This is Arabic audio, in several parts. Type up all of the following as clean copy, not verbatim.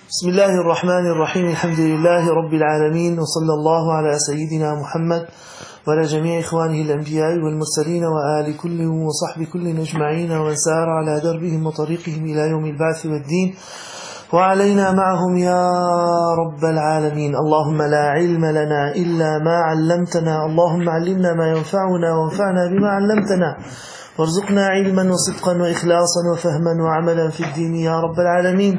بسم الله الرحمن الرحيم. الحمد لله رب العالمين، وصلى الله على سيدنا محمد وعلى جميع إخوانه الأنبياء والمرسلين وآل كل وصحب كل أجمعين ومن سار على دربهم وطريقهم إلى يوم البعث والدين، وعلينا معهم يا رب العالمين. اللهم لا علم لنا إلا ما علمتنا، اللهم علمنا ما ينفعنا وانفعنا بما علمتنا، وارزقنا علما وصدقا وإخلاصا وفهما وعملا في الدين يا رب العالمين.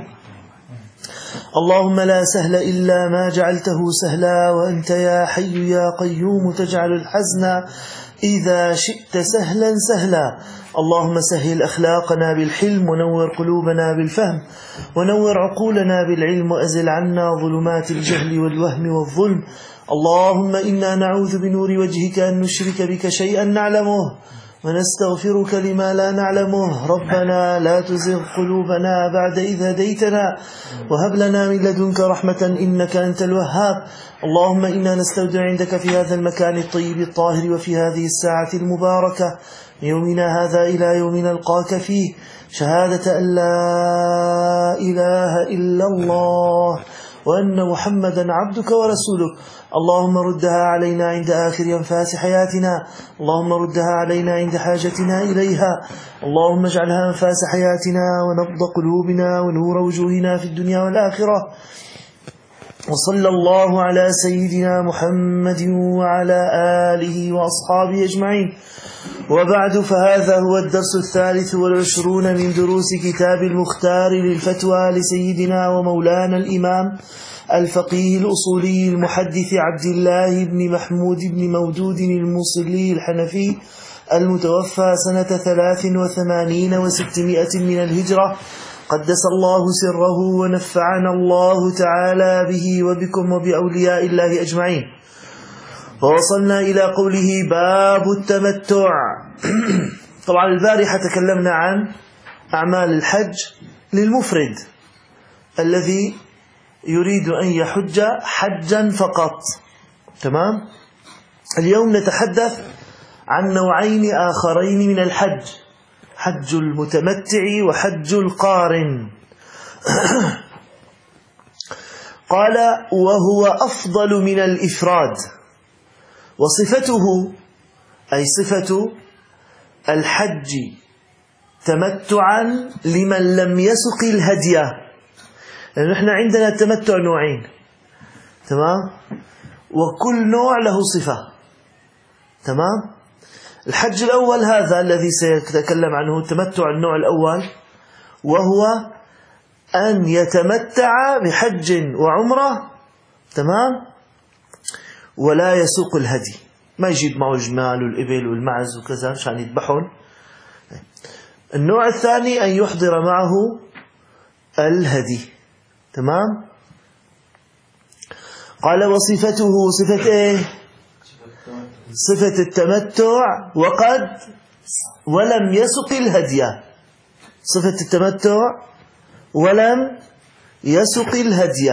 اللهم لا سهل إلا ما جعلته سهلا، وأنت يا حي يا قيوم تجعل الحزن إذا شئت سهلا سهلا. اللهم سهل أخلاقنا بالحلم، ونور قلوبنا بالفهم، ونور عقولنا بالعلم، وأزل عنا ظلمات الجهل والوهم والظلم. اللهم إنا نعوذ بنور وجهك أن نشرك بك شيئا نعلمه، ونستغفرك لما لا نعلمه. ربنا لا تزغ قلوبنا بعد إذ هديتنا، وهب لنا من لدنك رحمة إنك أنت الوهاب. اللهم إنا نستودع عندك في هذا المكان الطيب الطاهر، وفي هذه الساعة المباركة، يومنا هذا إلى يوم نلقاك فيه، شهادة أن لا إله إلا الله وأن محمدا عبدك ورسولك. اللهم ردها علينا عند آخر أنفاس حياتنا، اللهم ردها علينا عند حاجتنا إليها. اللهم اجعلها أنفاس حياتنا ونبض قلوبنا ونور وجوهنا في الدنيا والآخرة. وصلى الله على سيدنا محمد وعلى آله وأصحابه أجمعين. وبعد، فهذا هو الدرس 23 من دروس كتاب المختار للفتوى لسيدنا ومولانا الإمام الفقيه الأصولي المحدث عبد الله بن محمود بن مودود الموصلي الحنفي، المتوفى سنة 83 و600 من الهجرة، قدس الله سره ونفعنا الله تعالى به وبكم وبأولياء الله أجمعين. ووصلنا إلى قوله باب التمتع. طبعا البارحة تكلمنا عن أعمال الحج للمفرد الذي يريد أن يحج حجا فقط، تمام؟ اليوم نتحدث عن نوعين آخرين من الحج، حج المتمتع وحج القارن. قال: وهو أفضل من الإفراد، وصفته أي صفة الحج تمتعا لمن لم يسق الهدي، لأن نحن عندنا التمتع نوعين، تمام؟ وكل نوع له صفة، تمام؟ الحج الأول هذا الذي سيتكلم عنه، التمتع النوع الأول، وهو أن يتمتع بحج وعمرة، تمام؟ ولا يسوق الهدي، ما يجيب معه الجمال والإبل والمعز وكذا عشان يذبحون. النوع الثاني أن يحضر معه الهدي، تمام؟ قال: وصفته، صفة إيه؟ صفة التمتع ولم يسق الهدي، صفة التمتع ولم يسق الهدي.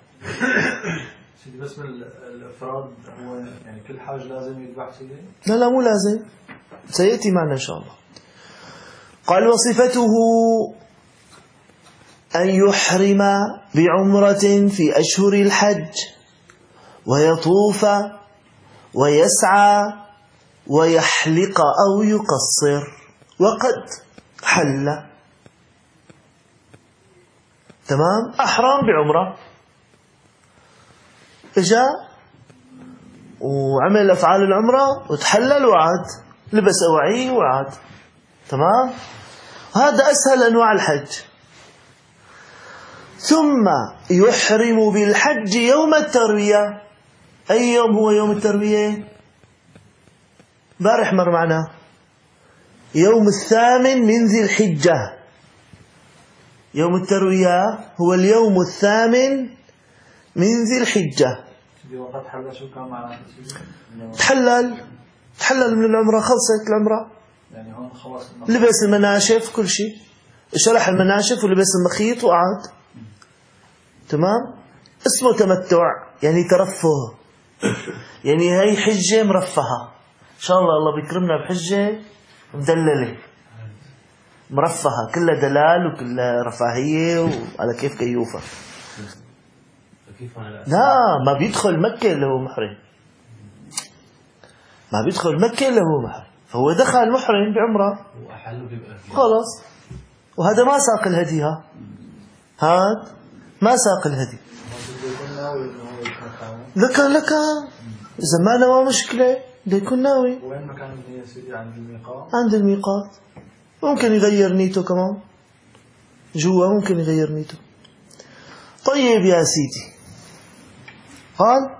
بس من الافراد هو يعني كل حاج لازم يذبح سيدي؟ لا مو لازم، سيأتي معنا إن شاء الله. قال: وصفته أن يحرم بعمرة في أشهر الحج، ويطوف ويسعى ويحلق أو يقصر وقد حل، تمام؟ أحرم بعمرة، إجا وعمل أفعال العمرة وتحلل وعاد، لبس أواعي وعاد، تمام؟ هذا أسهل أنواع الحج. ثم يحرم بالحج يوم التروية. أي يوم هو يوم التروية؟ بارح مر معنا يوم 8 من ذي الحجة. يوم التروية هو اليوم 8 من ذي الحجة. وقت حل شو كان معنا؟ تحلل من العمرة، خلصت العمرة، يعني هون خلاص لبس المناشف كل شيء، شرح المناشف ولبس المخيط وقعد، تمام؟ اسمه تمتع، يعني ترفه، يعني هي حجة مرفهة، إن شاء الله بيكرمنا بحجة مدللة مرفهة، كلها دلال وكلها رفاهية وعلى كيف كيوفة. لا، ما بيدخل مكة إلا هو محرم، ما بيدخل مكة إلا هو محرم، فهو دخل محرم بعمرة خلاص. وهذا ما ساق الهدي، هذا ما ساق الهدي. لك إذا ما نوى مشكلة بده يكون ناوي. وين مكان يا سيدي؟ عند الميقات. عند الميقات. ممكن يغير نيته كمان جوا، ممكن يغير نيته. طيب يا سيدي، قال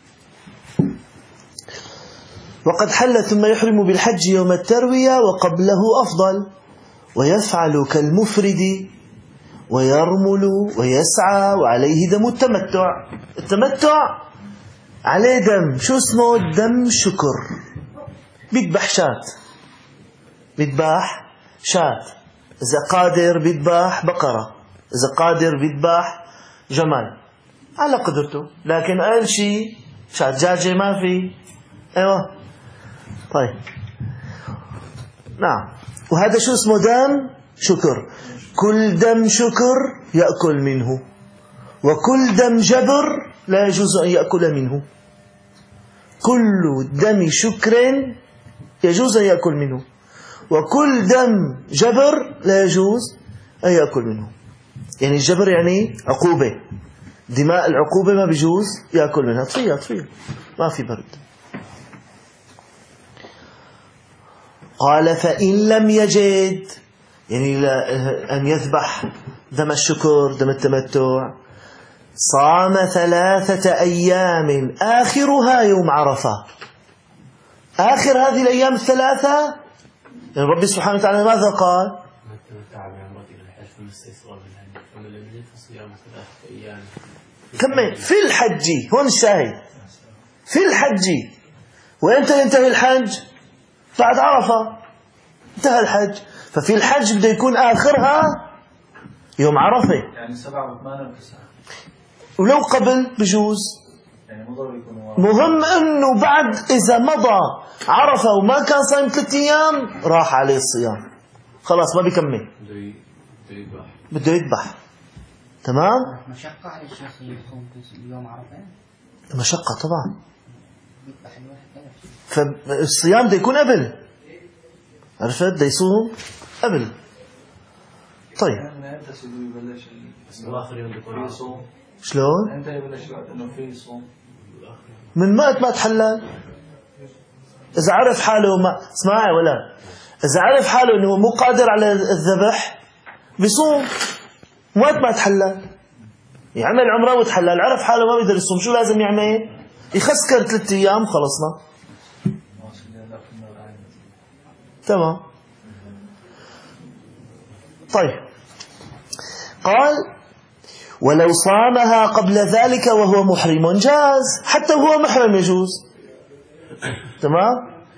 وقد حل ثم يحرم بالحج يوم التروية وقبله أفضل، ويفعل كالمفرد ويرمل ويسعى وعليه دم التمتع. التمتع عليه دم، شو اسمه؟ دم شكر. بيذبح شاة، بيذبح شاة، إذا قادر بيذبح بقرة، إذا قادر بيذبح جمال على قدرته، لكن أقل شيء شاة. دجاجة ما في. أيوة طيب نعم. وهذا شو اسمه؟ دم شكر. كل دم شكر يأكل منه، وكل دم جبر لا يجوز أن يأكل منه. كل دم شكر يجوز أن يأكل منه، وكل دم جبر لا يجوز أن يأكل منه. يعني الجبر يعني عقوبة، دماء العقوبة ما بيجوز يأكل منها. طفية ما في برد. قال فإن لم يجد، يعني أن يذبح دم الشكر دم التمتع، صام 3 أيام آخرها يوم عرفة. آخر هذه الأيام 3، يعني ربي سبحانه وتعالى ماذا قال؟ كمل في الحج. هون الشاهد في الحج. وإمتى ينتهي الحج؟ بعد عرفة انتهى الحج. ففي الحج بده يكون آخرها يوم عرفة، يعني 7 و8 و9، ولو قبل بجوز. يعني مهم انه بعد اذا مضى عرفة وما كان صايم 3 أيام راح عليه الصيام، خلاص ما بيكمل، بده يذبح. تمام. مشقة على الشيخ يقوم يوم عرفة؟ مشقة طبعا، فالصيام بده يكون قبل، عرفت؟ بده يصوم قبل. طيب شلون؟ انت يبلش انه في صوم من وقت ما تحلل. اذا عرف حاله ما اسمعي ولا اذا عرف حاله انه مو قادر على الذبح بيصوم وقت ما تحلل. يعمل عمره وتحلل، عرف حاله ما بيقدر يصوم، شو لازم يعمل؟ يخسكر 3 أيام خلصنا. تمام. طيب قال ولو صامها قبل ذلك وهو محرم جاز، حتى وهو محرم يجوز. تمام.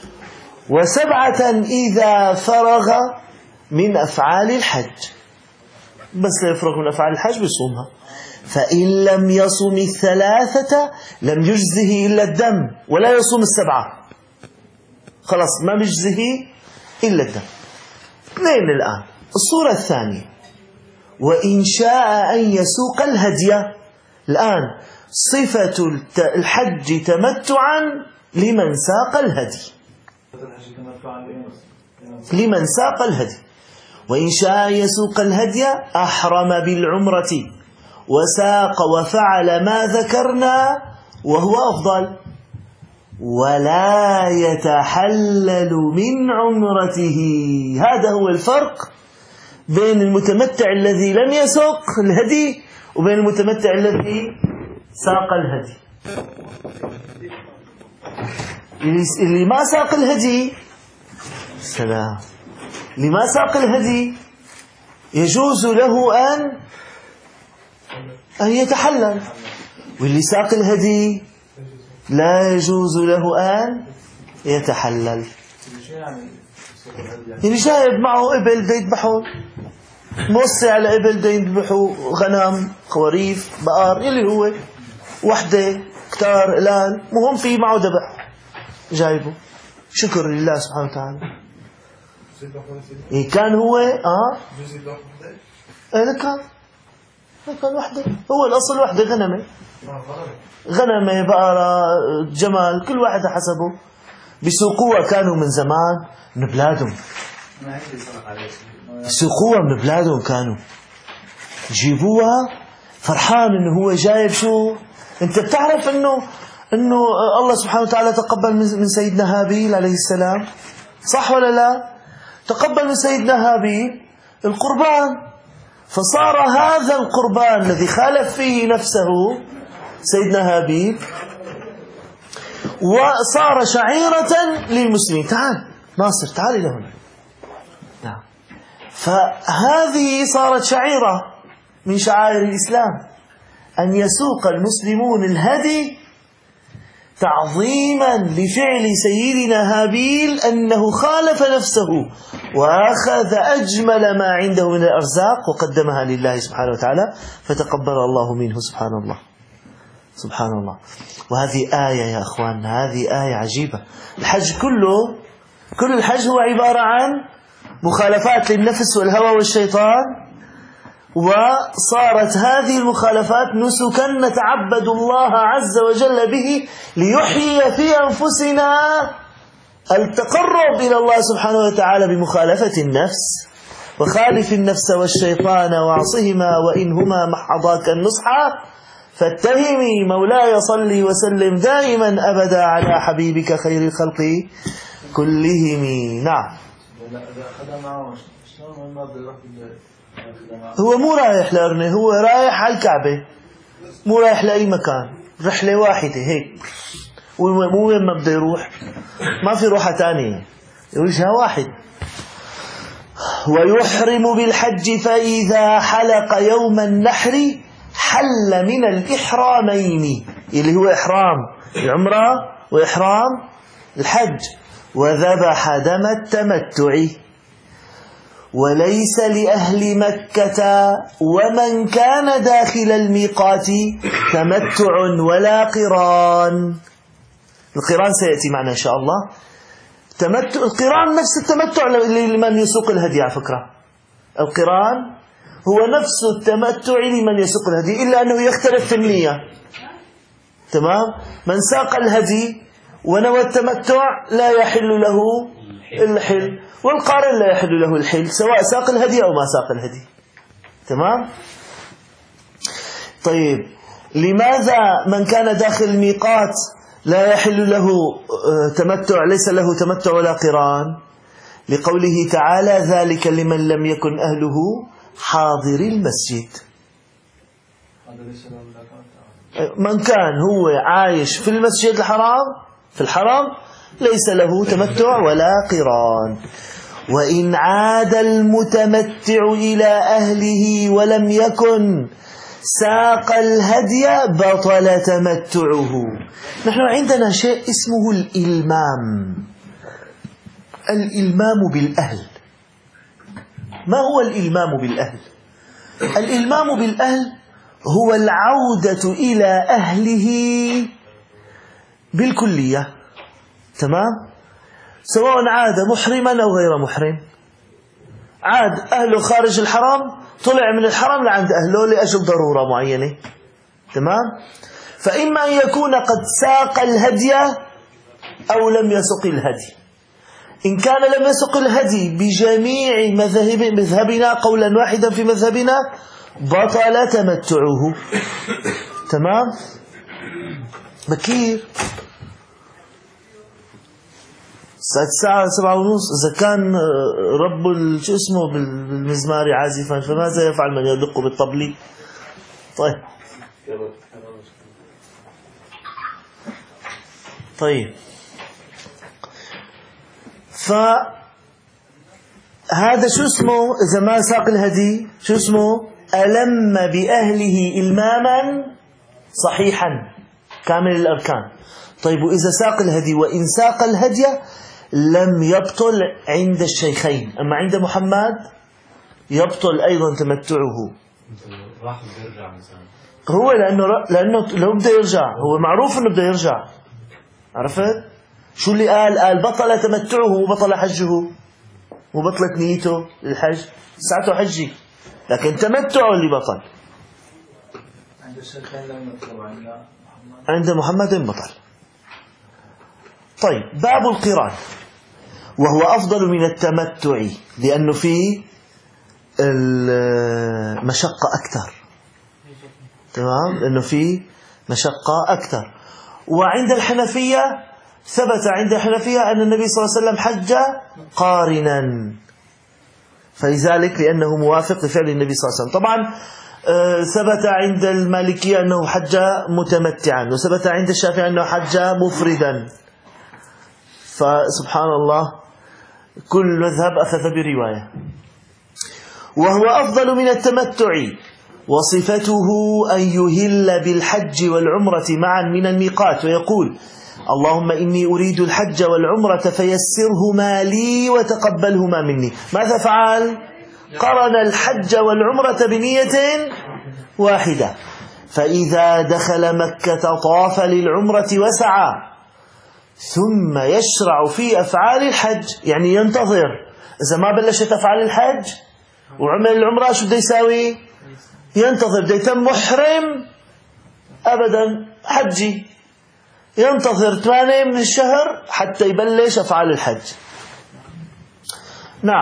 و7 إذا فرغ من أفعال الحج، بس لا يفرغ من أفعال الحج بيصومها. فإن لم يصم 3 لم يجزه إلا الدم، ولا يصوم 7، خلاص ما بيجزه إلا الدم. 2 الآن. الصورة الثانية وإن شاء أن يسوق الهدي. الآن صفة الحج تمتعا لمن ساق الهدي، لمن ساق الهدي. وإن شاء يسوق الهدي أحرم بالعمرة وساق وفعل ما ذكرنا وهو أفضل، ولا يتحلل من عمرته. هذا هو الفرق بين المتمتع الذي لم يسوق الهدي وبين المتمتع الذي ساق الهدي. اللي ما ساق الهدي، سلام، اللي ما ساق الهدي يجوز له أن يتحلل، واللي ساق الهدي لا يجوز له أن يتحلل. يعني جايب معه إبل دا يذبحون، موسع على إبل دا يذبحوا غنم خواريف بقر، يلي هو وحدة كتار إلان، مهم في معه ذبح جايبه شكر لله سبحانه وتعالى. إيه كان هو لك كان وحده، هو الأصل وحده، غنمة بقرة جمال، كل واحد حسبه. بيسوقوها كانوا من زمان من بلادهم، بيسوقوها من بلادهم، كانوا يجيبوها فرحان انه هو جايب شو. انت بتعرف انه الله سبحانه وتعالى تقبل من سيدنا هابيل عليه السلام، صح ولا لا؟ تقبل من سيدنا هابيل القربان، فصار هذا القربان الذي خالف فيه نفسه سيدنا هابيل وصار شعيرة للمسلمين. تعال ناصر، تعال إلى هنا. نعم. فهذه صارت شعيرة من شعائر الإسلام، أن يسوق المسلمون الهدي تعظيما لفعل سيدنا هابيل أنه خالف نفسه وأخذ أجمل ما عنده من الأرزاق وقدمها لله سبحانه وتعالى، فتقبل الله منه. سبحان الله، سبحان الله. وهذه آية يا أخوان، هذه آية عجيبة. الحج كل الحج هو عبارة عن مخالفات للنفس والهوى والشيطان، وصارت هذه المخالفات نسكا نتعبد الله عز وجل به ليحيي في أنفسنا التقرب إلى الله سبحانه وتعالى بمخالفة النفس. وخالف النفس والشيطان واعصهما وإنهما محضاك النصح، فاتهمي مولاي صلي وسلم دائما أبدا على حبيبك خير الخلق كلهم. نعم. هو مو رايح لأرنه، هو رايح على الكعبة، مو رايح لأي مكان، رحلة واحدة هيك، مو وين ما بده يروح، ما في روحة تانية، وجهة واحد. ويحرم بالحج فإذا حلق يوم النحر حل من الإحرامين، اللي هو إحرام العمرة وإحرام الحج، وذبح دم التمتع. وليس لأهل مكة ومن كان داخل الميقات تمتع ولا قران. القران سيأتي معنا إن شاء الله. القران نفس التمتع لمن يسوق الهدي، على فكرة القران هو نفس التمتع لمن يسوق الهدي، إلا أنه يختلف في النية. تمام. من ساق الهدي ونوى التمتع لا يحل له الحل، والقارن لا يحل له الحل، سواء ساق الهدي أو ما ساق الهدي. تمام. طيب، لماذا من كان داخل الميقات لا يحل له تمتع، ليس له تمتع ولا قران؟ لقوله تعالى: ذلك لمن لم يكن أهله حاضر المسجد. من كان هو عايش في المسجد الحرام، في الحرم، ليس له تمتع ولا قران. وإن عاد المتمتع إلى أهله ولم يكن ساق الهدي بطل تمتعه. نحن عندنا شيء اسمه الإلمام، الإلمام بالأهل. ما هو الإلمام بالأهل؟ الإلمام بالأهل هو العودة إلى أهله بالكلية. تمام. سواء عاد محرما أو غير محرم، عاد أهله خارج الحرم، طلع من الحرم لعند أهله لأجل ضرورة معينة. تمام. فإما أن يكون قد ساق الهدي أو لم يسق الهدي. إن كان لم يسق الهدي بجميع مذهبنا قولا واحدا في مذهبنا بطل تمتعه. تمام. بكير الساعة 7:30. إذا كان رب شو اسمه بالمزمار عازفا، فماذا يفعل من يدق بالطبل؟ طيب فهذا شو اسمه؟ إذا ما ساق الهدي شو اسمه؟ ألم بأهله إلماما صحيحا كامل الأركان. طيب، وإذا ساق الهدي وإن ساق الهدي لم يبطل عند الشيخين، أما عند محمد يبطل أيضا تمتعه. هو لأنه لو بده يرجع، هو معروف أنه بده يرجع. عرفت شو اللي قال بطل تمتعه وبطل حجه وبطلت نيته للحج، ساعته حجي، لكن تمتعه اللي بطل. عند محمد بطل. طيب، باب القران، وهو أفضل من التمتع لأنه فيه المشقة أكثر. تمام، لأنه فيه مشقة أكثر. وعند الحنفية ثبت عند الحنفية أن النبي صلى الله عليه وسلم حج قارنا، فلذلك لأنه موافق لفعل النبي صلى الله عليه وسلم. طبعا ثبت عند المالكية أنه حج متمتعا، وثبت عند الشافعي أنه حج مفردا. فسبحان الله، كل مذهب أخذ برواية. وهو أفضل من التمتع، وصفته أن يهل بالحج والعمرة معا من الميقات ويقول: اللهم إني أريد الحج والعمرة فيسرهما لي وتقبلهما مني. ماذا فعل؟ قرن الحج والعمرة بنية واحدة. فإذا دخل مكة طاف للعمرة وسعى، ثم يشرع في أفعال الحج، يعني ينتظر. إذا ما بلشت أفعال الحج وعمل العمرة شو بده يساوي؟ ينتظر. بده يتم محرم أبدا حجي، ينتظر 8 من الشهر حتى يبلش أفعال الحج. نعم.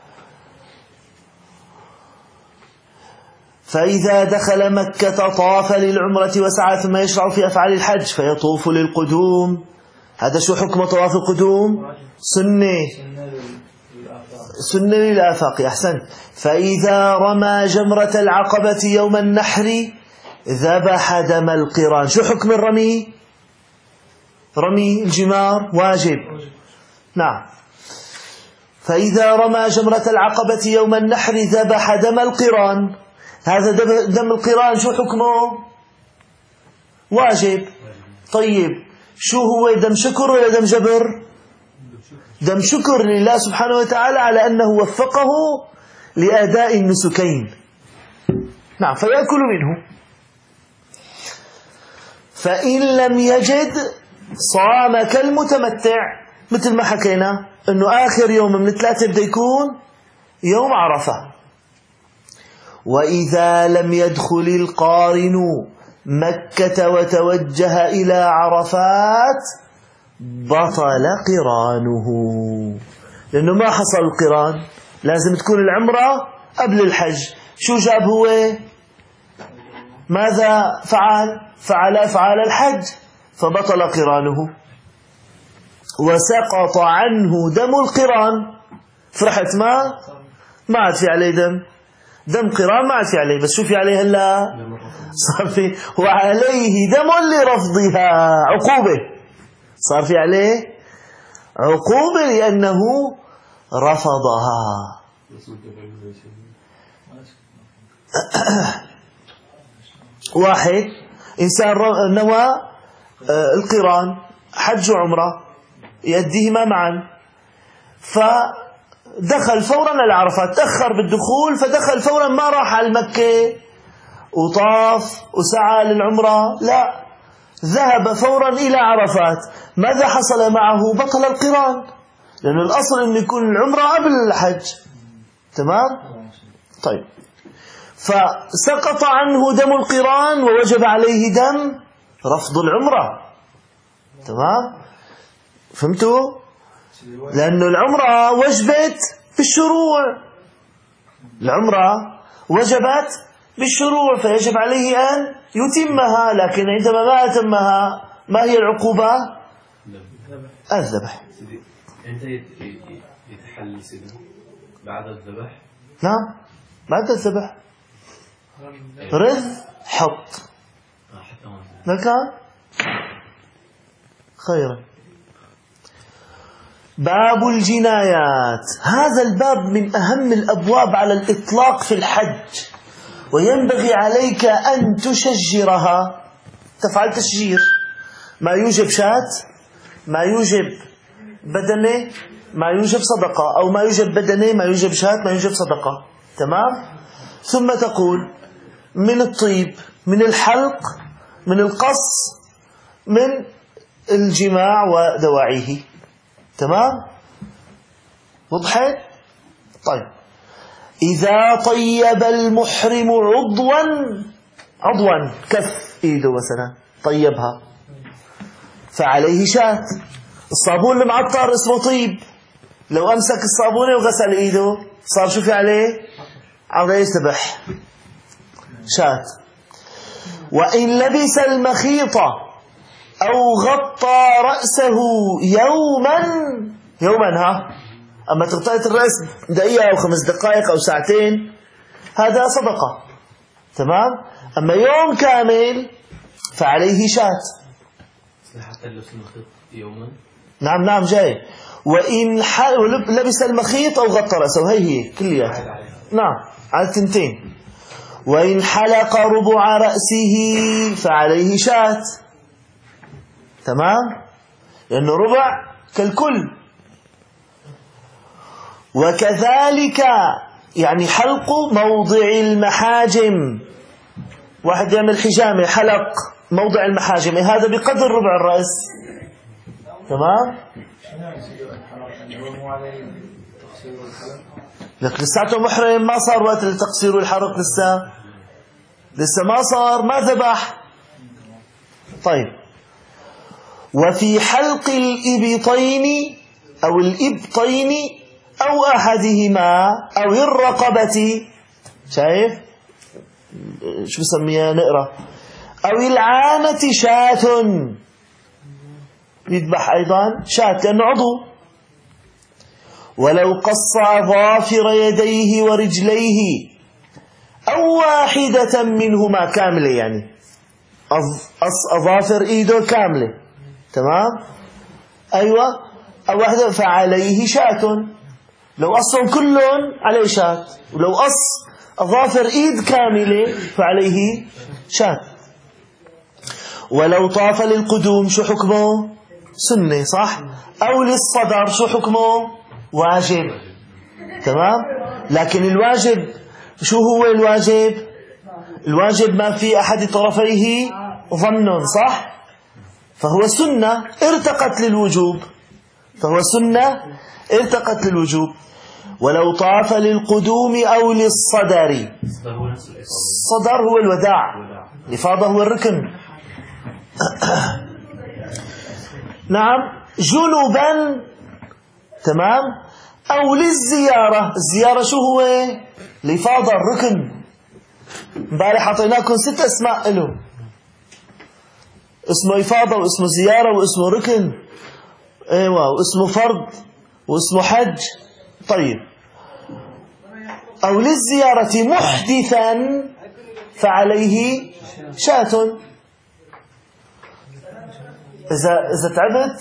فإذا دخل مكة طاف للعمرة وسعى، ثم يشرع في أفعال الحج فيطوف للقدوم. هذا شو حكم طواف القدوم؟ سنة للآفاق. أحسنت. فإذا رمى جمرة العقبة يوم النحر ذبح دم القران. شو حكم الرمي؟ رمي الجمار واجب. نعم. فإذا رمى جمرة العقبة يوم النحر ذبح دم القران. هذا دم القران شو حكمه؟ واجب. طيب، شو هو؟ دم شكر ولا دم جبر؟ دم شكر لله سبحانه وتعالى على أنه وفقه لأداء النسكين. نعم. فيأكل منه. فإن لم يجد صام كالمتمتع، مثل ما حكينا أنه آخر يوم من 3 بده يكون يوم عرفة. وإذا لم يدخل القارن مكة وتوجه إلى عرفات بطل قرانه، لأنه ما حصل القران. لازم تكون العمرة قبل الحج. شو جاب هو؟ ماذا فعل أفعال الحج، فبطل قرانه وسقط عنه دم القران. فرحت ما عاد في عليه دم قران، ما عاد في عليه. بس شو في عليه هلا؟ صار في وعليه دم لرفضها، عقوبة. صار في عليه عقوبة لأنه رفضها. واحد إنسان نوى القران، حج وعمرة يؤديهما معا، فدخل فورا على عرفات. تأخر بالدخول، فدخل فورا، ما راح على مكة وطاف وسعى للعمرة، لا، ذهب فورا إلى عرفات. ماذا حصل معه؟ بطل القران، لأن الأصل أن يكون العمرة قبل الحج. تمام؟ طيب، فسقط عنه دم القران ووجب عليه دم رفض العمرة. تمام؟ فهمتوا؟ لأن العمرة وجبت بالشروع، العمرة وجبت بالشروع، فيجب عليه أن يتمها. لكن عندما ما أتمها، ما هي العقوبة؟ الذبح. أنت يتحل سيدنا بعد الذبح؟ نعم، بعد الذبح رذ حط لك خيرا. باب الجنايات. هذا الباب من أهم الأبواب على الإطلاق في الحج، وينبغي عليك أن تشجرها. تفعل تشجير، ما يوجب شاة، ما يوجب بدنة، ما يوجب صدقة، أو ما يوجب بدنة، ما يوجب شاة، ما يوجب صدقة. تمام؟ ثم تقول من الطيب، من الحلق، من القص، من الجماع ودواعيه. تمام؟ وضحت؟ طيب، إذا طيب المحرم عضوا عضوا كف إيده مثلا طيبها فعليه شاة. الصابون المعطر اسمه طيب، لو أمسك الصابونة وغسل إيده صار شو في عليه؟ عليه يستبح شاة. وإن لبس المخيط أو غطى رأسه يوما أما تغطية الرأس دقيقة أو 5 دقائق أو ساعتين هذا صدقة، تمام. أما يوم كامل فعليه شاة. حتى لبس المخيط يوما. نعم جاي. وإن لبس المخيط أو غطى رأسه هي كليات. نعم على التنتين. وإن حلق ربع رأسه فعليه شاة، تمام، لأنه ربع كالكل. وكذلك يعني حلق موضع المحاجم، واحد يعمل حجامة حلق موضع المحاجم هذا بقدر ربع الرأس، تمام. لك لساته محرم ما صار وقت التقصير والحرق، لسه ما صار، ما ذبح. طيب. وفي حلق الإبطين أو الإبطين أو أحدهما أو الرقبة، شايف شو بسميها نقرأ، أو العانة شاة، يذبح أيضا شاة لأنه عضو. ولو قص أظافر يديه ورجليه أو واحدة منهما كاملة، يعني أظافر إيده كاملة، تمام، أيوة، أو واحدة فعليه شاة. لو قصهم كلهم عليه شاة، ولو قص أظافر إيد كاملة فعليه شاة. ولو طاف للقدوم شو حكمه؟ سنة، صح؟ أو للصدر شو حكمه؟ واجب، تمام. لكن الواجب شو هو الواجب؟ الواجب ما في أحد طرفيه ظن، صح؟ فهو سنة ارتقت للوجوب، ولو طاف للقدوم أو للصدر، الصدر هو الوداع، الإفاضة هو الركن. نعم، جنبا، تمام، أو للزيارة. الزيارة شو هو؟ الإفاضة، الركن. امبارح أعطيناكم 6 أسماء له، اسمه إفاضة واسمه زيارة واسمه ركن، ايوه، واسمه فرض واسمه حج. طيب. أو للزيارة محدثا فعليه شاة. إذا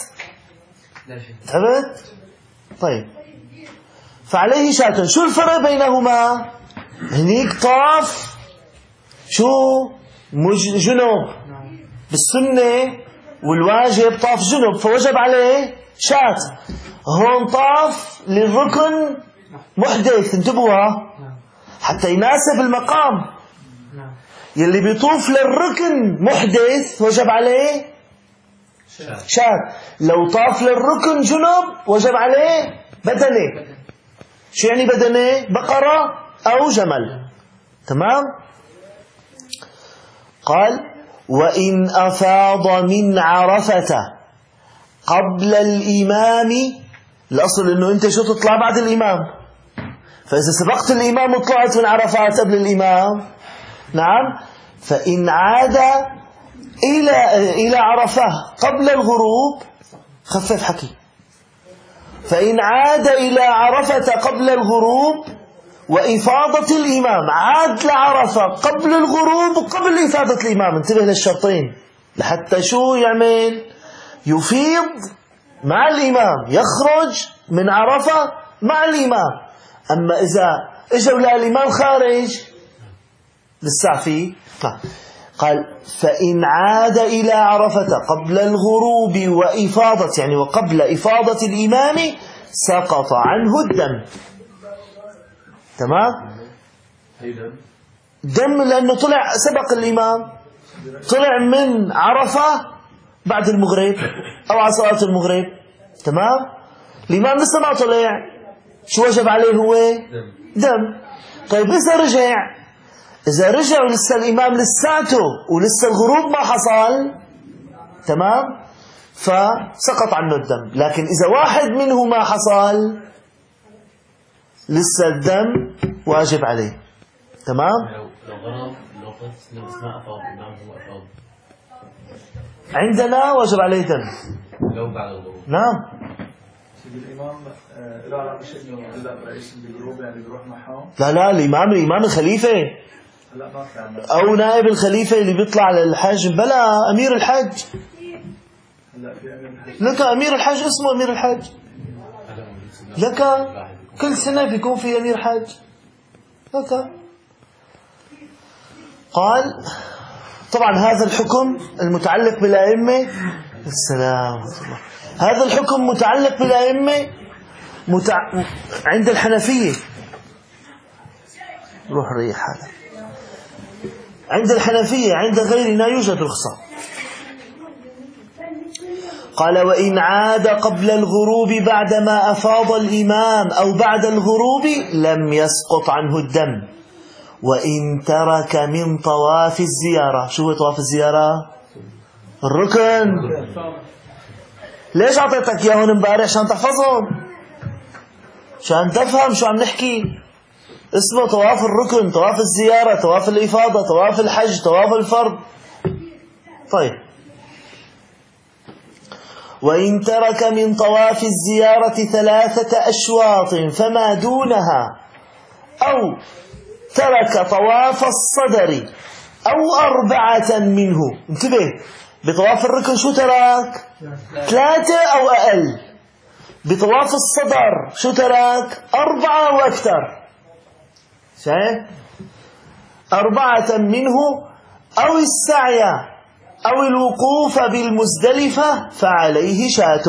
تعبت طيب فعليه شاة. شو الفرق بينهما؟ هنيك طاف شو جنوب بالسنة، والواجب طاف جنوب فوجب عليه شاة. هون طاف للركن محدث، انتبهوا حتى يناسب المقام. يلي بيطوف للركن محدث وجب عليه شاة. لو طاف للركن جنب وجب عليه بدنه. شو يعني بدنه؟ بقرة أو جمل، تمام. قال وإن أفاض من عرفة قبل الإمام، الأصل أنه أنت شو تطلع بعد الإمام، فإذا سبقت الإمام وطلعت من عرفات قبل الإمام، نعم، فإن عاد إلى عرفة قبل الغروب، خفف حكي، فإن عاد إلى عرفة قبل الغروب وإفاضة الإمام، عاد لعرفة قبل الغروب وقبل إفاضة الإمام، انتبه للشرطين لحتى شو يعمل؟ يفيض مع الإمام، يخرج من عرفة مع الإمام. أما إذا إجوا الإمام خارج للسعفي، قال فإن عاد إلى عرفة قبل الغروب وإفاضة، يعني وقبل إفاضة الإمام، سقط عنه الدم، تمام. دم لأنه طلع سبق الإمام، طلع من عرفة بعد المغرب أو على صلاة المغرب، تمام. الإمام لسه ما طلع، شو وجب عليه؟ هو دم. طيب إذا رجع إذا رجعوا لسه الإمام لساته ولسه الغروب ما حصل، تمام، فسقط عنه الدم. لكن إذا واحد منه ما حصل لسه الدم واجب عليه. تمام. لو غرب لو قلت ما أفاض الإمام هو أفاض عندنا واجب عليه دم. لو بعد الغروب. نعم. الإمام لا مش إنه هلا رئيس بالجروب يعني بيروح معهم. لا الإمام الخليفة هلا ما في عندنا. أو نائب الخليفة اللي بيطلع للحج. بلا أمير الحج. هلا في أمير الحج. لك أمير الحج اسمه أمير الحج. لك كل سنة بيكون في أمير حج. لك قال طبعا هذا الحكم المتعلق بالأئمة. السلام. هذا الحكم متعلق بالأئمة عند الحنفية. روح ريح هذا. عند الحنفية، عند غيرنا يوجد رخصة. قال وإن عاد قبل الغروب بعدما أفاض الإمام أو بعد الغروب لم يسقط عنه الدم. وإن ترك من طواف الزيارة. شو هو طواف الزيارة؟ الركن. ليش أعطيتك إياهم امبارح؟ عشان تحفظهم، عشان تفهم شو عم نحكي. اسمه طواف الركن، طواف الزيارة، طواف الإفاضة، طواف الحج، طواف الفرض. طيب. وإن ترك من طواف الزيارة 3 أشواط فما دونها أو ترك طواف الصدر أو 4 منه. انتبه، بطواف الركن شو ترك؟ 3 أو أقل. بطواف الصدر شو ترك؟ 4 وأكثر. شايف؟ 4 منه أو السعي أو الوقوف بالمزدلفة فعليه شاة.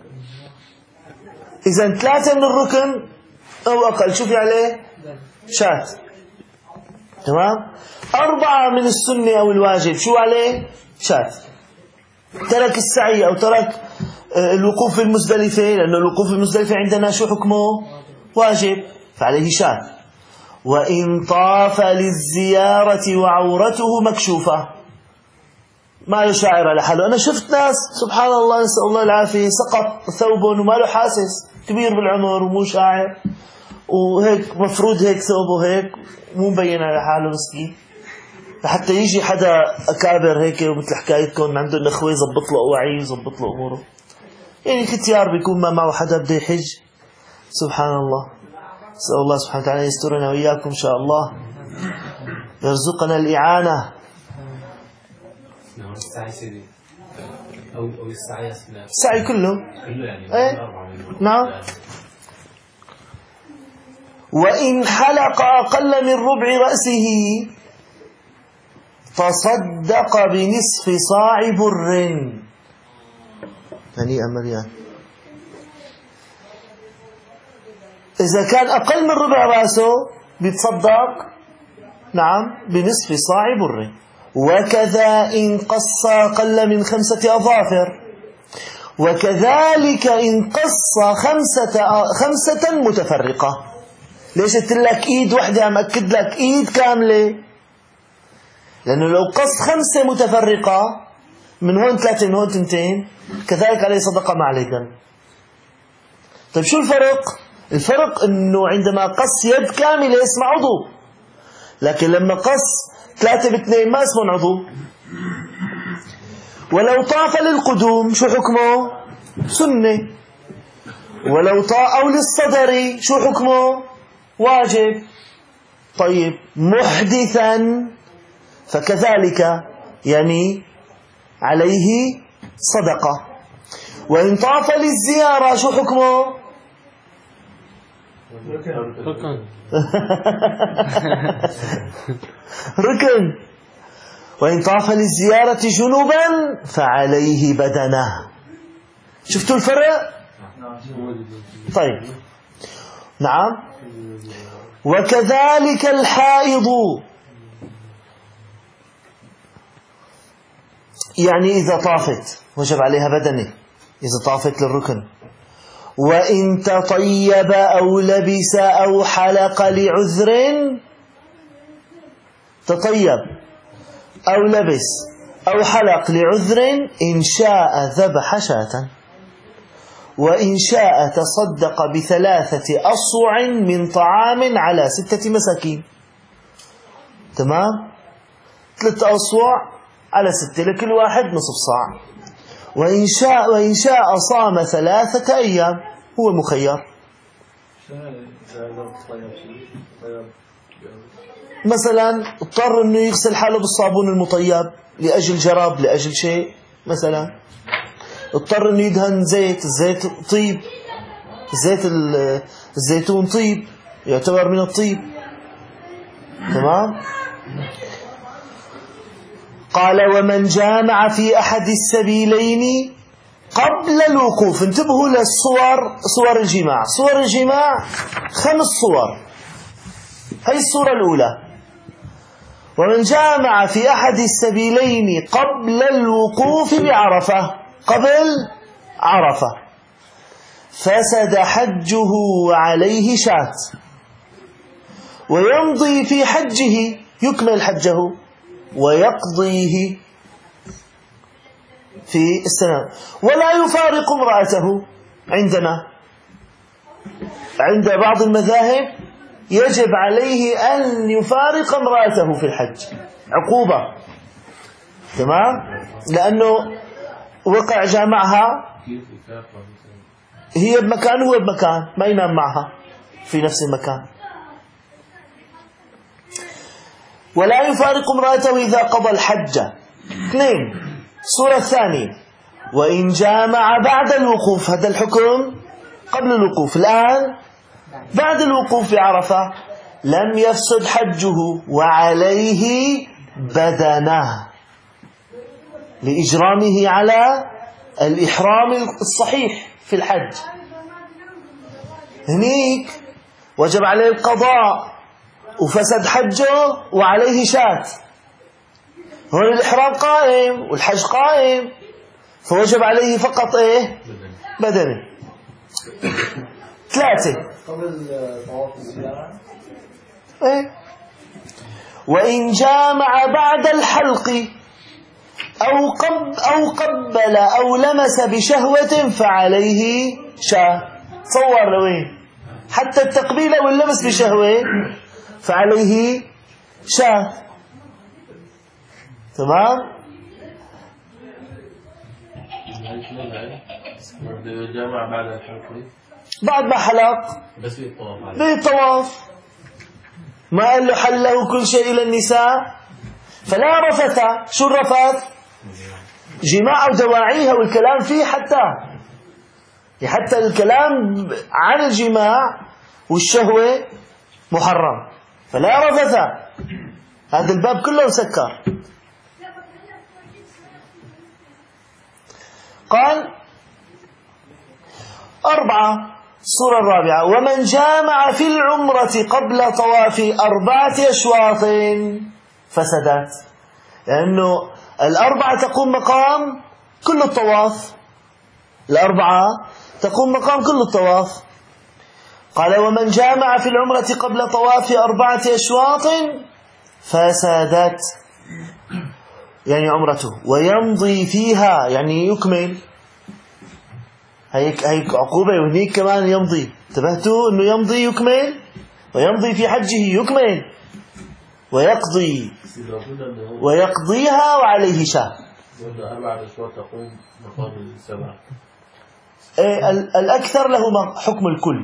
إذن 3 من الركن أو أقل شو في عليه؟ شاة. تمام؟ 4 من السنة أو الواجب شو عليه؟ شاة. ترك السعي أو ترك الوقوف بالمزدلفة، لأنه الوقوف بالمزدلفة عندنا شو حكمه؟ واجب، فعليه شاة. وإن طاف للزيارة وعورته مكشوفة، ما له شاعر لحاله. أنا شفت ناس سبحان الله نسأل الله العافية سقط ثوبه وما له حاسس، كبير بالعمر ومو شاعر وهيك مفروض هيك ثوبه هيك مو مبين على حاله مسكين، لحتى يجي حدا أكابر هيك ومثل حكايتكم عنده النخوة يزبط له أوعيه ويزبط له أموره. يعني ختيار بيكون ما معه حدا بده يحج. سبحان الله. نسأل الله سبحانه وتعالى يسترنا وإياكم إن شاء الله، يرزقنا الإعانة. نعم. السعي سيدي أو السعي أسماء. السعي كله يعني ايه؟ 4 منه. نعم. وإن حلق أقل من ربع رأسه تصدق بنصف صاع بر. هنيئا مريان. إذا كان أقل من ربع رأسه بيتصدق نعم بنصف صاع بر. وكذا إن قص أقل من 5 أظافر، وكذلك إن قص 5 متفرقة. ليش قلت لك إيد واحدة؟ عم أكد لك إيد كاملة، لأنه لو قص 5 متفرقة من هون 3 من هون 2 كذلك عليه صدقة ما عليه دم. طيب شو الفرق؟ الفرق إنه عندما قص يد كاملة اسمه عضو، لكن لما قص 3 ب2 ما اسمه عضو. ولو طاف للقدوم شو حكمه؟ سنة. ولو طاف أو للصدر شو حكمه؟ واجب. طيب محدثا فكذلك يعني عليه صدقة. وإن طاف للزيارة شو حكمه؟ ركن. وإن طاف للزيارة جنوبا فعليه بدنه. شفتوا الفرق؟ طيب نعم. وكذلك الحائض، يعني إذا طافت وجب عليها بدنه إذا طافت للركن. وإن تطيب أو لبس أو حلق لعذر تطيب أو لبس أو حلق لعذر إن شاء ذبح شاة، وإن شاء تصدق ب3 أصوع من طعام على 6 مساكين. تمام؟ 3 أصوع على 6، لكل واحد نصف صاع. وإن شاء صام 3 أيام، هو مخير. مثلا اضطر انه يغسل حاله بالصابون المطيب لأجل جراب، لأجل شيء، مثلا اضطر انه يدهن زيت، الزيت طيب، الزيتون طيب، يعتبر من الطيب. تمام. قال ومن جامع في أحد السبيلين قبل الوقوف. انتبهوا للصور، صور الجماع. صور الجماع 5 صور. هي الصورة الأولى: ومن جامع في أحد السبيلين قبل الوقوف بعرفة، قبل عرفة، فسد حجه وعليه شاة، ويمضي في حجه، يكمل حجه ويقضيه في السنة، ولا يفارق امرأته. عندنا عند بعض المذاهب يجب عليه أن يفارق امرأته في الحج، عقوبة. تمام؟ لأنه وقع جامعها، هي بمكان هو بمكان، ما ينام معها في نفس المكان. ولا يفارق امرأته إذا قضى الحج. 2. الصورة الثانية: وإن جامع بعد الوقوف. هذا الحكم قبل الوقوف. الآن بعد الوقوف بعرفة لم يفسد حجه وعليه بدنه لإجرامه على الإحرام الصحيح في الحج. هنيك وجب عليه القضاء وفسد حجه وعليه شاة. هون الإحرام قائم والحج قائم، فوجب عليه فقط بدنه. 3. قبل طواف الزيارة. وإن جامع بعد الحلق أو قبل أو لمس بشهوة فعليه شاة. تصور لوين حتى التقبيل أو اللمس بشهوة فعليه شاة. تمام. الجامع بعد الحلق، بعد ما حلق بس بالطواف، ما قال له حل له كل شيء إلى النساء، فلا رفث. شو الرفث؟ جماع ودواعيها والكلام فيه، حتى الكلام عن الجماع والشهوة محرم، فلا رفث. هذا الباب كله سكر. قال 4. الصورة الرابعة: ومن جامع في العمرة قبل طواف 4 أشواط فسدت. لأنه 4 تقوم مقام كل الطواف، 4 تقوم مقام كل الطواف. قال ومن جامع في العمرة قبل طواف 4 أشواط فسدت، يعني عمرته، ويمضي فيها، يعني يكمل. هيك عقوبة. وهنيك كمان يمضي، انتبهتوا انه يمضي يكمل، ويمضي في حجه يكمل ويقضيها وعليه شاة. 4 أشواط تقوم مقام 7. الأكثر له حكم الكل،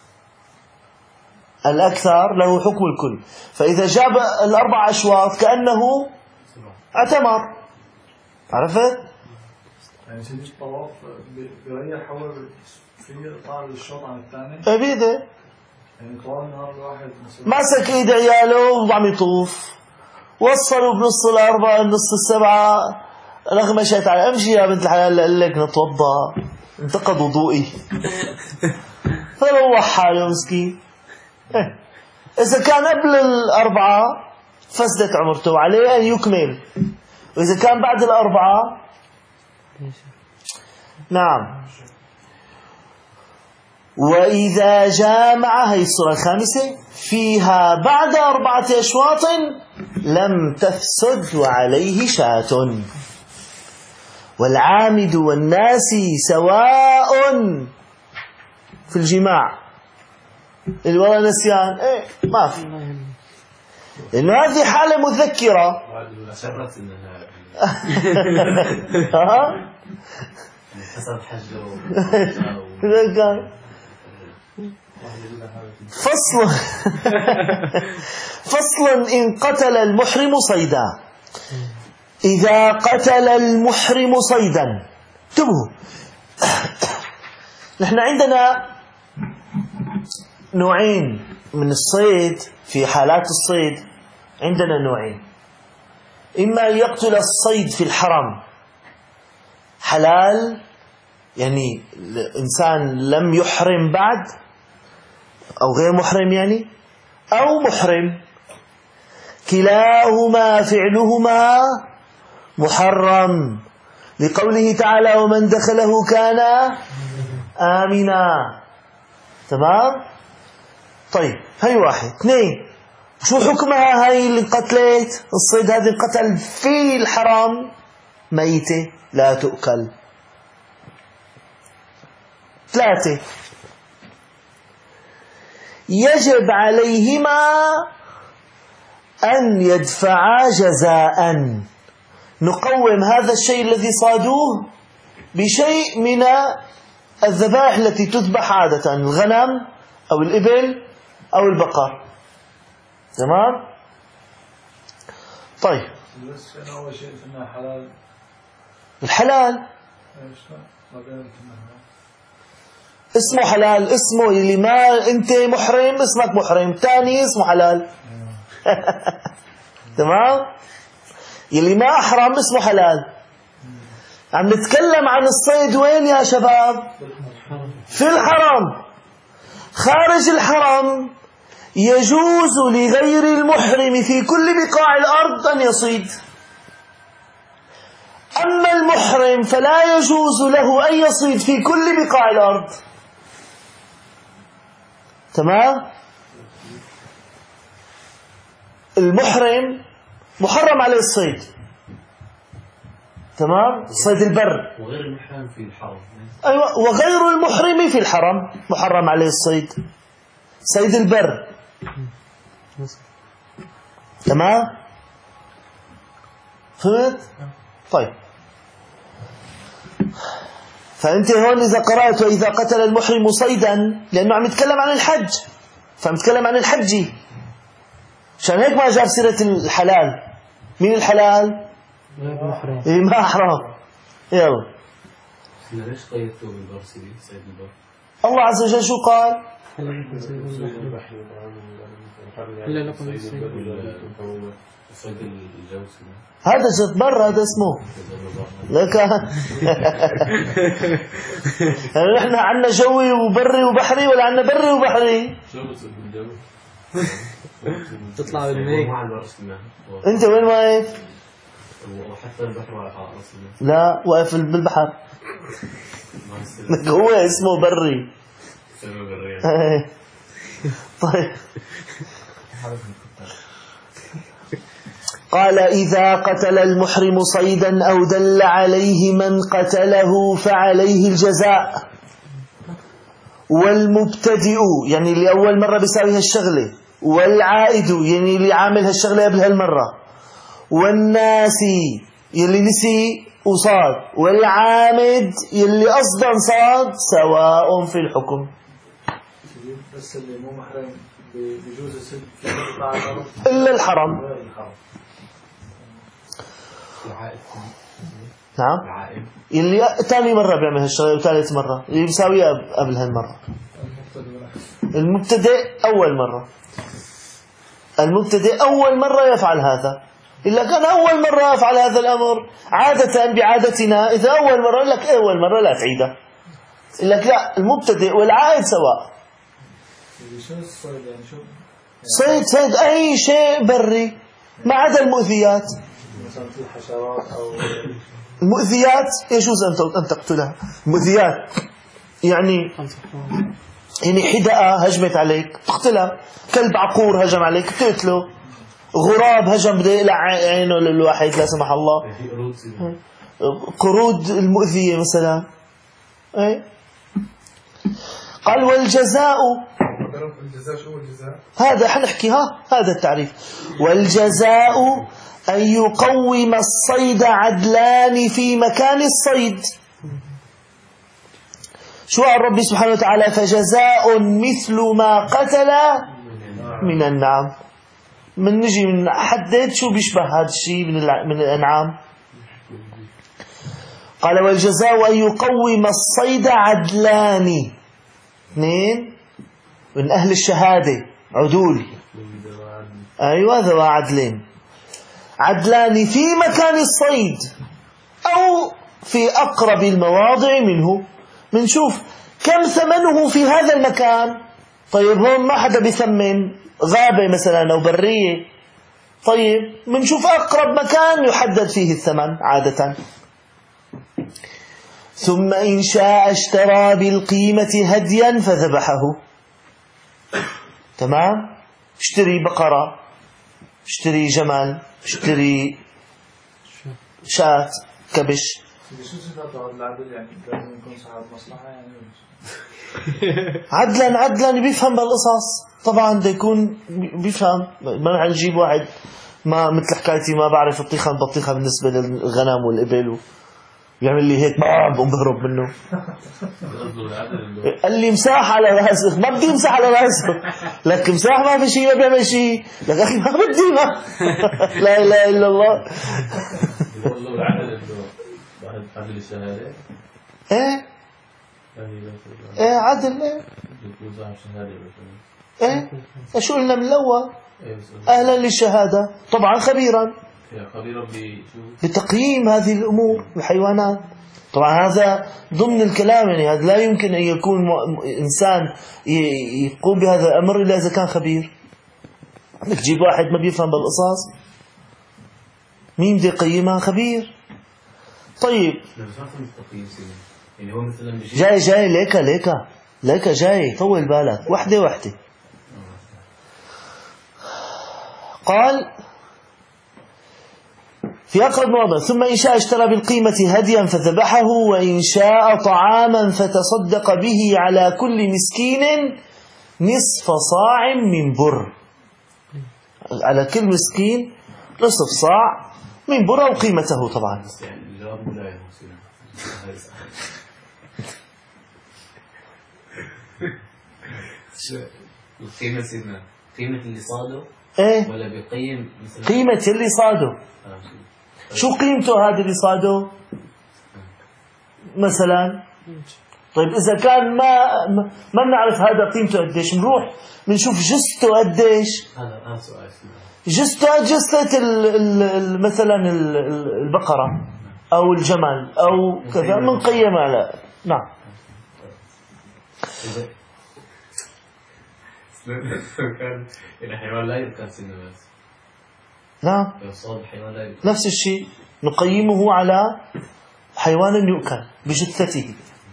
الأكثر له حكم الكل. فإذا جاب 4 أشواط كأنه اعتمر. عرفت؟ يعني سيدي الطواف بيريح هو في طالع الشوط عن الثاني. أبيده يعني طوال النهار الواحد مسك ايد عياله وعم يطوف، وصلوا بنص 4 نص 7 رغمشت على امشي يا بنت الحلال، قال لك نتوضا، انتقد وضوئي. فروح حاله مسكين. إذا كان قبل 4 فسدت عمرته وعليه أن يكمل، وإذا كان بعد 4 نعم. وإذا جامع، هي الصورة الخامسة، فيها بعد 4 أشواط لم تفسد وعليه شاة. والعامد والناسي سواء في الجماع. اللي والله نسيان ما في، لأنه هذه حالة مذكرة. فصل إن قتل المحرم صيدا. إذا قتل المحرم صيدا، انتبهوا، نحن عندنا نوعين من الصيد. في حالات الصيد عندنا نوعين: إما يقتل الصيد في الحرم حلال، يعني الإنسان لم يحرم بعد أو غير محرم يعني، أو محرم، كلاهما فعلهما محرم، لقوله تعالى ومن دخله كان آمنا. تمام؟ طيب هاي واحد. 2، شو حكمها هاي اللي قتلت الصيد؟ هذه القتل في الحرام ميتة لا تؤكل. 3، يجب عليهما أن يدفعا جزاء. نقوم هذا الشيء الذي صادوه بشيء من الذبائح التي تذبح عادة، الغنم أو الإبل أو البقر. تمام؟ طيب بس أول شيء إنه حلال. الحلال اسمه حلال، اسمه اللي ما أنت محرم اسمك محرم، تاني اسمه حلال. تمام؟ اللي ما أحرم اسمه حلال. عم نتكلم عن الصيد وين يا شباب؟ في الحرم. خارج الحرم يجوز لغير المحرم في كل بقاع الأرض أن يصيد. أما المحرم فلا يجوز له أن يصيد في كل بقاع الأرض. تمام؟ المحرم محرم عليه الصيد. تمام؟ صيد البر. وغير المحرم في الحرم. أيوة، وغير المحرم في الحرم محرم عليه الصيد، صيد البر. تمام؟ فهمت؟ طيب، فأنت هون إذا قرأت وإذا قتل المحرم صيدا، لأنه عم يتكلم عن الحج، فعم يتكلم عن الحج، عشان هيك ما جاب سيرة الحلال. مين الحلال؟ إيه ما أحرم. يلا. ليش قيدته بالبر سيدي؟ صيد البر. الله عز وجل شو قال؟ صيد الجوز. هذا جد بر، هذا اسمه لك. نحن عندنا جوي وبري وبحري، ولا عندنا بري وبحري؟ تطلع بالميك. انت وين واقف؟ وحتى البحر واقف على راسنا. لا، واقف بالبحر. هو اسمه بري. طيب، قال إذا قتل المحرم صيدا أو دل عليه من قتله فعليه الجزاء. والمبتدئ يعني اللي أول مرة بيساوي هالشغلة، والعائد يعني اللي عامل هالشغلة قبل هالمرة، والناسي يلي نسي وصاد، والعامد يلي أصلا صاد، سواء في الحكم. بس اللي مو محرم بيجوز يصيد في قطاع الأرض إلا الحرم. نعم، اللي ثاني مرة بيعمل هالشغلة وثالث مرة اللي بيساويها قبل هالمرة. المبتدئ أول مرة، المبتدئ أول مرة يفعل هذا. إلا كان أول مرة يفعل هذا الأمر عادة بعادتنا، إذا أول مرة لك أول مرة لا تعيده. إلا لا، المبتدئ والعائد سواء. صيد أي شيء بري ما عدا المؤذيات. المؤذيات يجوز أن تقتلها. المؤذيات يعني يعني حدقة هجمت عليك تقتلها، كلب عقور هجم عليك تقتله، غراب هجم بده يقلع عينه للواحد لا سمح الله، قرود المؤذية مثلا. قال والجزاء، هذا حنحكي هذا التعريف. والجزاء أن يقوم الصيد عدلان في مكان الصيد. شو قال ربي سبحانه وتعالى؟ فجزاء مثل ما قتل من النعم. من نجي من حدد شو بيشبه هذا الشيء من الأنعام. قال والجزاء أن يقوم الصيد عدلان، اثنين من أهل الشهادة عدول، أيوة ذو عدلين، عدلان في مكان الصيد أو في أقرب المواضع منه. منشوف كم ثمنه في هذا المكان. طيب هون ما حدا بيثمن، غابة مثلا أو برية، طيب منشوف أقرب مكان يحدد فيه الثمن عادة. ثم إن شاء اشترى بالقيمة هديا فذبحه. تمام، اشتري بقرة، اشتري جمل، اشتري شاة، كبش. شو صفات العدل يعني؟ لازم يكون صاحب مصلحة يعني؟ عدلا بيفهم بالقصص طبعا، بده يكون بيفهم. ما رح نجيب واحد ما مثل حكايتي ما بعرف الطيخة البطيخة بالنسبة للغنم والإبل يعمل لي هيك ما بقوم بهرب منه. قال لي مساح على راسه، ما بدي مساح على راسه، لك مساح ما في شيء، ما بيعمل شيء، لك أخي ما بدي ما لا إله إلا الله. والله العدل إنه واحد عدل الشهادة. إيه عدل إيه شو قلنا من الأول؟ أهلا للشهادة طبعا، خبيرا بتقييم هذه الأمور الحيوانات. طبعا هذا ضمن الكلام، يعني هذا لا يمكن أن يكون إنسان يقوم بهذا الأمر إلا إذا كان خبير. بدك تجيب واحد ما بيفهم بالقصص، مين بده يقيمها؟ خبير. طيب جاي ليك جاي، طول بالك، وحدة. قال في أقرب مواضع. ثم إن شاء اشترى بالقيمة هديا فذبحه، وإن شاء طعاما فتصدق به على كل مسكين نصف صاع من بر. على كل مسكين نصف صاع من بر أو قيمته طبعا. القيمة سيدنا قيمة اللي صاده ايه ولا بيقيم مثلا قيمة اللي صاده؟ شو قيمته هذا اللي صاده مثلا؟ طيب إذا كان ما بنعرف هذا قيمته قديش، بنروح بنشوف جثته قديش. هذا سؤال. جثة مثلا البقرة أو الجمل أو كذا بنقيم على. نعم. كان الحيوان لا يركب سنة بس. نعم نفس الشيء، نقيمه على حيوان يؤكل بجثته.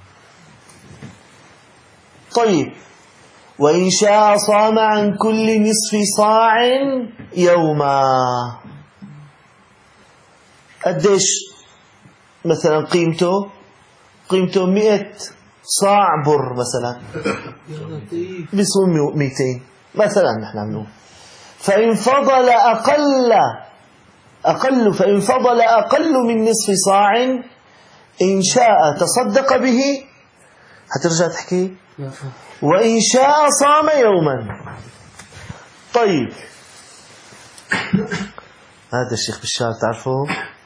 طيب وإن شاء صام عن كل نصف صاع يوما. قديش مثلا قيمته 100 صاع بر مثلا، بيصوم 200 مثلا نحن عملوه. فإن فضل أقل من نصف صاع إن شاء تصدق به. هترجع تحكي وإن شاء صام يوما. طيب هذا الشيخ بشار تعرفه؟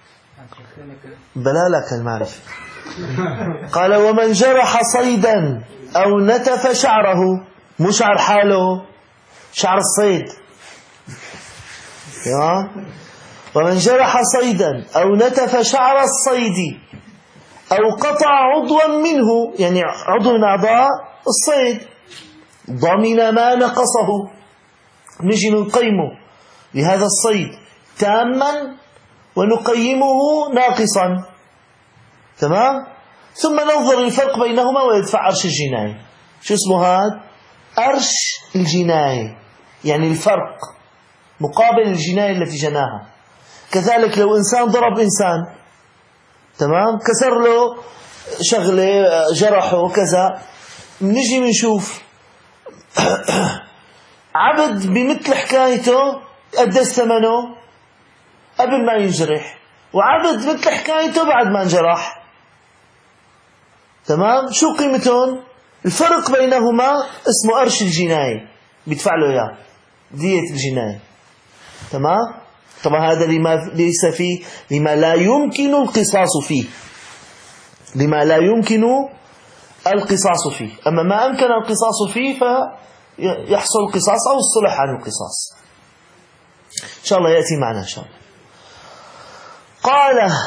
بلا لك المعرفة. قال ومن جرح صيدا أو نتف شعره، مو شعر حاله، شعر الصيد. ومن جرح صيدا أو نتف شعر الصيد أو قطع عضوا منه، يعني عضو من أعضاء الصيد، ضمن ما نقصه. نجي نقيمه لهذا الصيد تاما ونقيمه ناقصا. تمام. ثم ننظر الفرق بينهما ويدفع عرش الجناية. شو اسمه هذا؟ أرش الجناية، يعني الفرق مقابل الجناية التي جناها. كذلك لو إنسان ضرب إنسان، تمام، كسر له شغلة، جرحه كذا، نجي منشوف عبد بمثل حكايته قديش ثمنه قبل ما ينجرح، وعبد مثل حكايته بعد ما انجرح. تمام، شو قيمتهم؟ الفرق بينهما اسمه أرش الجناية، بيدفع له إياه دية الجناية. تمام. طبعا هذا ليس فيه، لما لا يمكن القصاص فيه، لما لا يمكن القصاص فيه. أما ما أمكن القصاص فيه فيحصل القصاص أو الصلح عن القصاص. إن شاء الله يأتي معنا إن شاء الله. قال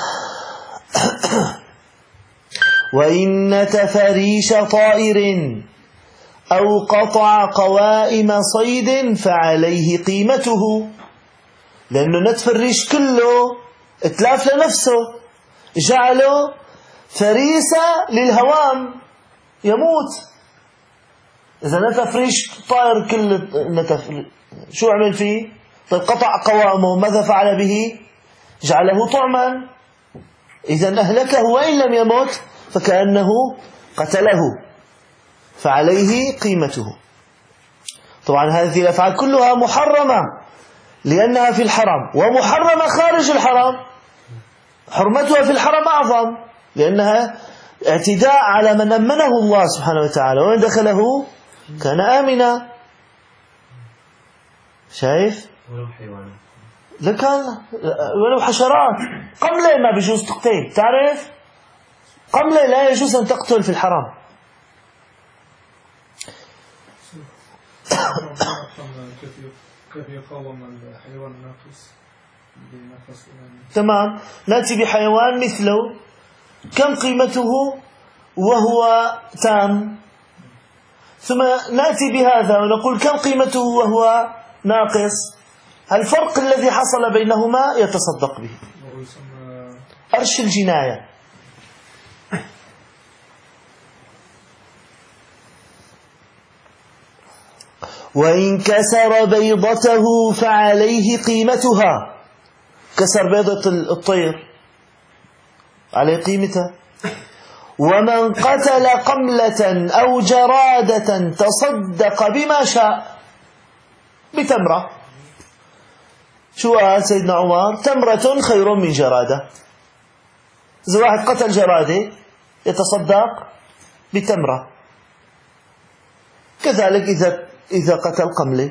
وإن تفريش طائر أو قطع قوائم صيد فعليه قيمته، لأنه نتف الريش كله اتلاف لنفسه، جعله فريسة للهوام يموت. إذا نتف ريش طائر كل نتف، شو عمل فيه؟ طيب قطع قوائمه، ماذا فعل به؟ جعله طعما. إذا أهلكه وإن لم يمت فكأنه قتله، فعليه قيمته. طبعا هذه الأفعال كلها محرمة لأنها في الحرم، ومحرمة خارج الحرم، حرمتها في الحرم أعظم لأنها اعتداء على من أمنه الله سبحانه وتعالى، وإن دخله كان آمنا. شايف؟ ولو حيوان، لكان ولو حشرات. قملة ما بيجوز تقتل، تعرف؟ قملة لا يجوز أن تقتل في الحرم. كيف يقاوم الحيوان الناقص بنفس؟ تمام، نأتي بحيوان مثله، كم قيمته وهو تام، ثم نأتي بهذا ونقول كم قيمته وهو ناقص. الفرق الذي حصل بينهما يتصدق به، أرش الجناية. وإن كسر بيضته فعليه قيمتها، كسر بيضة الطير عليه قيمتها. ومن قتل قملة أو جرادة تصدق بما شاء، بتمرة. شو قال سيدنا عمر؟ تمرة خير من جرادة. إذا واحد قتل جرادة يتصدق بتمرة. كذلك إذا قتل قملة.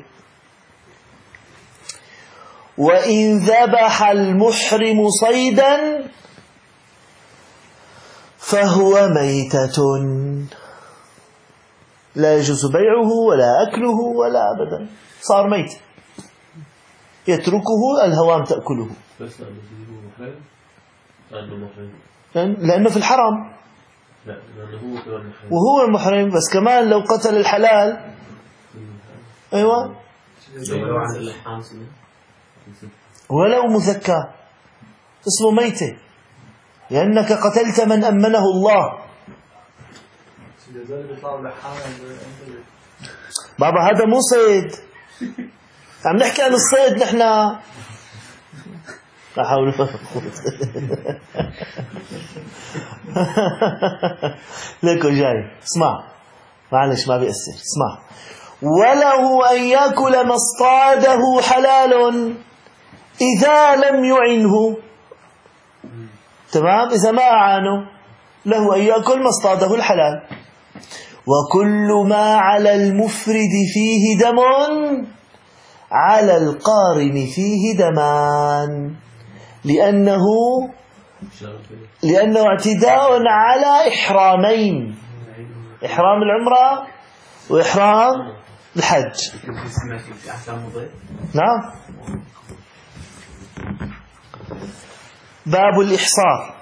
وإن ذبح المحرم صيدا فهو ميتة، لا يجوز بيعه ولا أكله ولا أبدا، صار ميت، يتركه الهوام تأكله. بس لأنه في الحرم، لا لأنه هو كمان محرم، وهو المحرم. بس كمان لو قتل الحلال، أيوة، ولو مذكى اسمه ميتة، لأنك قتلت من أمنه الله. بابا هذا مو صيد، عم نحكي عن الصيد نحن. لا حول ولا قوة. ليكو جاي، اسمع معلش ما بيأثر، اسمع. وله أن يأكل ما اصطاده حلال إذا لم يعنه. تمام، إذا ما أعانه له أن يأكل ما اصطاده الحلال. وكل ما على المفرد فيه دم على القارن فيه دمان، لأنه اعتداء على إحرامين، إحرام العمرة وإحرام الحج. نعم. باب الإحصار.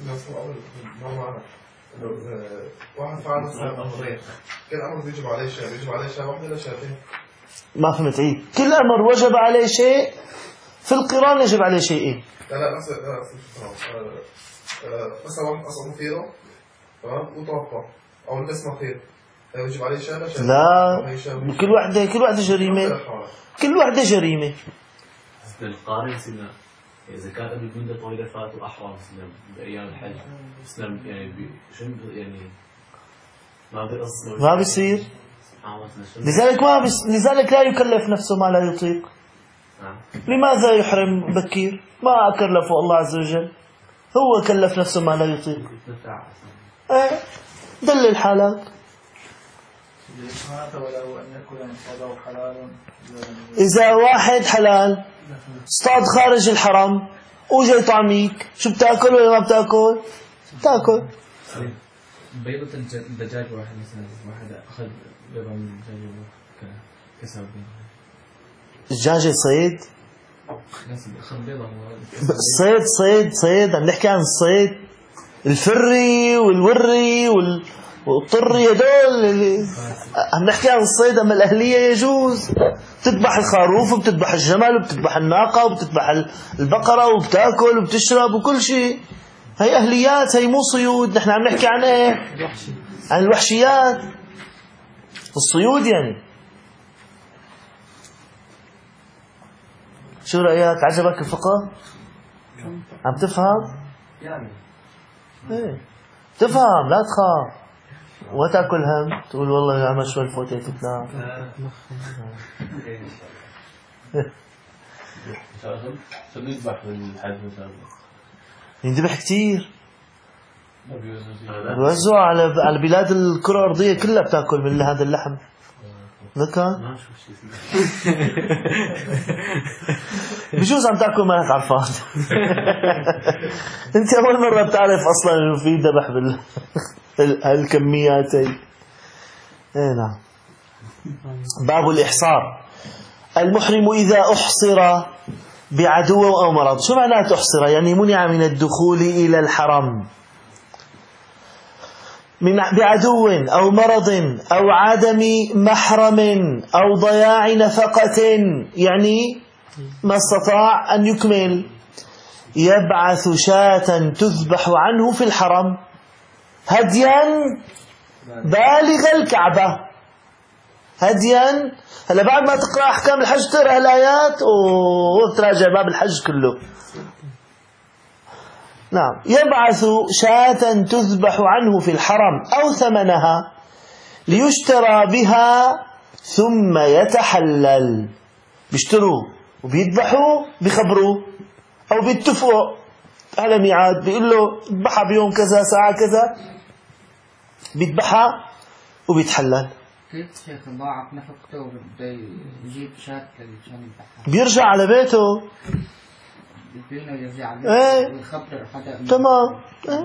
واحد فعل أمرين، كل أمر يجب عليه شيء، يجب عليه شيء واحدة ولا شيئين؟ ما فهمت عيد. كل أمر وجب عليه شيء، في القران يجب عليه شيئين. لا مثلا واحد أصلا مخيرة، تمام، وتوفى أو لبس مخير، يجب عليه شهادة؟ لا، كل واحدة جريمة، كل واحدة جريمة. القارن سنة إذا كان قبل مدة طويلة فاتوا أحرم سنة بأيام الحج سنة يعني شنو يعني ما بيصير. لذلك لا يكلف نفسه ما لا يطيق. لماذا يحرم بكير؟ ما كلفه الله عز وجل، هو كلف نفسه ما لا يطيق. دل الحالات. إذا واحد حلال اصطاد خارج الحرم وجاي طعميك، شو بتاكل ولا ما بتاكل؟ بتاكل. بيضة الدجاج واحد مثلا، واحد أخذ بيضة من الدجاج كسر الدجاجة صيد. صيد عم نحكي عن الصيد الفري والوري والطري، هدول عم نحكي عن الصيد. أما الأهلية يجوز، بتذبح الخروف وبتذبح الجمل وبتذبح الناقة وبتذبح البقرة وبتاكل وبتشرب وكل شيء. هي أهليات، هي مو صيود. نحن عم نحكي عن إيه؟ عن الوحشيات، الصيود يعني. شو رأيك؟ عجبك الفقه؟ عم تفهم؟ يعني ايه تفهم، لا تخاف وتاكل هم تقول والله يا عم شو الفوتة تتنام. شو بيذبح بالحج مثلا؟ ينذبح كتير، بيوزعوا على بلاد الكرة الأرضية كلها بتاكل من هذا اللحم. نكا بجوز عم تاكل ما هيك عرفان. انت اول مرة بتعرف اصلا انه في ذبح هالكميات هي. ايه نعم. باب الإحصار. المحرم إذا أحصر بعدو أو مرض. شو معنى تحصر؟ يعني منع من الدخول إلى الحرم بعدو أو مرض أو عدم محرم أو ضياع نفقة، يعني ما استطاع أن يكمل. يبعث شاة تذبح عنه في الحرم هديا بالغ الكعبة. هديا. هلا بعد ما تقرأ أحكام الحج تقرأ الآيات وتراجع باب الحج كله. نعم. يبعث شاة تذبح عنه في الحرم أو ثمنها ليشترى بها ثم يتحلل. بيشتروا وبيذبحوا، بيخبروا أو بيتفقوا على ميعاد، بيقول له اذبحها بيوم كذا ساعة كذا، بيذبحها وبيتحلل. كيف شيخ ضاعت نفقته وبده يجيب شاة عشان يذبحها؟ بيرجع على بيته. تمام.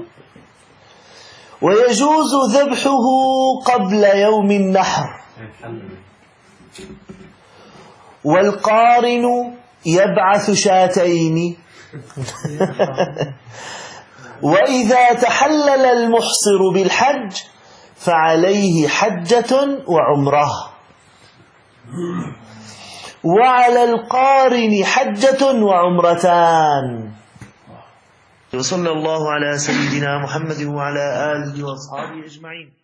ويجوز ذبحه قبل يوم النحر. والقارن يبعث شاتين. وإذا تحلل المحصر بالحج فعليه حجة وعمرة، وعلى القارن حجة وعمرتان. وصلى الله على سيدنا محمد وعلى آله وأصحابه أجمعين.